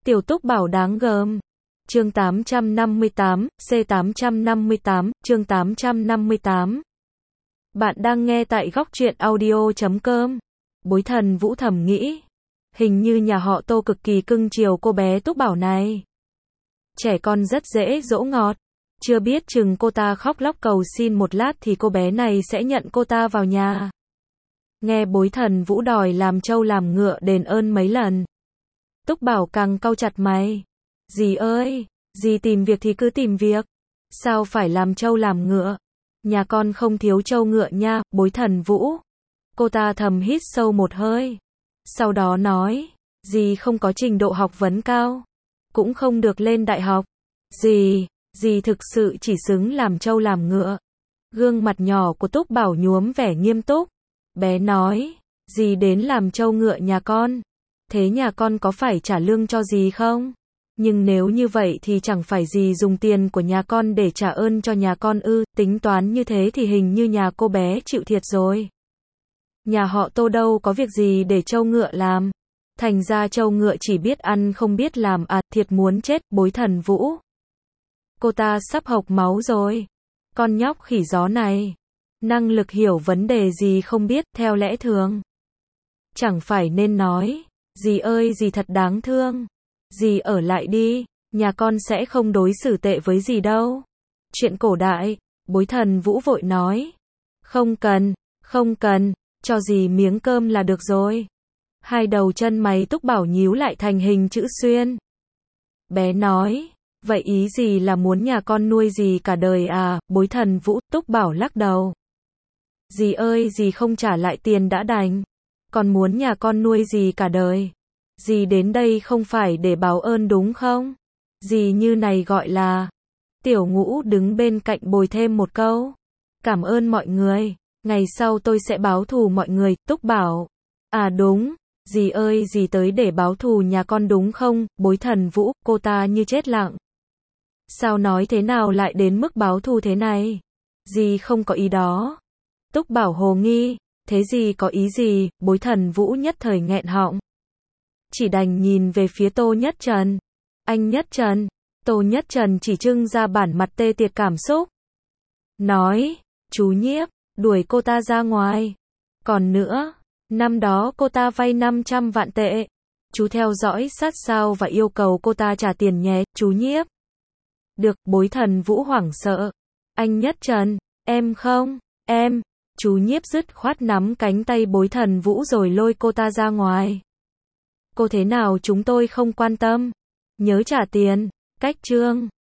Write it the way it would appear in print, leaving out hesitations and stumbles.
Tiểu Túc Bảo đáng gờm. Chương 858, C858, chương 858. Bạn đang nghe tại góc truyện audio.com. Bối Thần Vũ thầm nghĩ, hình như nhà họ Tô cực kỳ cưng chiều cô bé Túc Bảo này. Trẻ con rất dễ dỗ ngọt, chưa biết chừng cô ta khóc lóc cầu xin một lát thì cô bé này sẽ nhận cô ta vào nhà. Nghe Bối Thần Vũ đòi làm trâu làm ngựa đền ơn mấy lần, Túc Bảo càng cau chặt mày. Dì ơi, dì tìm việc thì cứ tìm việc, sao phải làm trâu làm ngựa? Nhà con không thiếu trâu ngựa nha, Bối Thần Vũ. Cô ta thầm hít sâu một hơi, sau đó nói, dì không có trình độ học vấn cao, cũng không được lên đại học. Dì thực sự chỉ xứng làm trâu làm ngựa. Gương mặt nhỏ của Túc Bảo nhuốm vẻ nghiêm túc. Bé nói, dì đến làm trâu ngựa nhà con, thế nhà con có phải trả lương cho dì không? Nhưng nếu như vậy thì chẳng phải dì dùng tiền của nhà con để trả ơn cho nhà con ư? Tính toán như thế thì hình như nhà cô bé chịu thiệt rồi. Nhà họ Tô đâu có việc gì để trâu ngựa làm. Thành ra trâu ngựa chỉ biết ăn không biết làm à, thiệt muốn chết, Bối Thần Vũ. Cô ta sắp hộc máu rồi. Con nhóc khỉ gió này, năng lực hiểu vấn đề gì không biết, theo lẽ thường chẳng phải nên nói, dì ơi dì thật đáng thương, dì ở lại đi, nhà con sẽ không đối xử tệ với dì đâu. Chuyện cổ đại, Bối Thần Vũ vội nói, không cần, cho dì miếng cơm là được rồi. Hai đầu chân mày Túc Bảo nhíu lại thành hình chữ xuyên. Bé nói, vậy ý dì là muốn nhà con nuôi dì cả đời à? Bối Thần Vũ. Túc Bảo lắc đầu. Dì ơi dì không trả lại tiền đã đành, còn muốn nhà con nuôi dì cả đời. Dì đến đây không phải để báo ơn đúng không? Dì như này gọi là... Tiểu Ngũ đứng bên cạnh bồi thêm một câu. Cảm ơn mọi người, ngày sau tôi sẽ báo thù mọi người. Túc Bảo. À đúng, dì ơi dì tới để báo thù nhà con đúng không? Bối Thần Vũ. Cô ta như chết lặng. Sao nói thế nào lại đến mức báo thù thế này? Dì không có ý đó. Túc Bảo hồ nghi. Thế dì có ý gì? Bối Thần Vũ nhất thời nghẹn họng, chỉ đành nhìn về phía Tô Nhất Trần. Anh Nhất Trần. Tô Nhất Trần chỉ trưng ra bản mặt tê tiệt cảm xúc. Nói, chú Nhiếp, đuổi cô ta ra ngoài. Còn nữa, năm đó cô ta vay 500 vạn tệ. Chú theo dõi sát sao và yêu cầu cô ta trả tiền nhé, chú Nhiếp. Được, Bối Thần Vũ hoảng sợ. Anh Nhất Trần, em không, em. Chú Nhiếp dứt khoát nắm cánh tay Bối Thần Vũ rồi lôi cô ta ra ngoài. Cô thế nào chúng tôi không quan tâm. Nhớ trả tiền. Cách chương.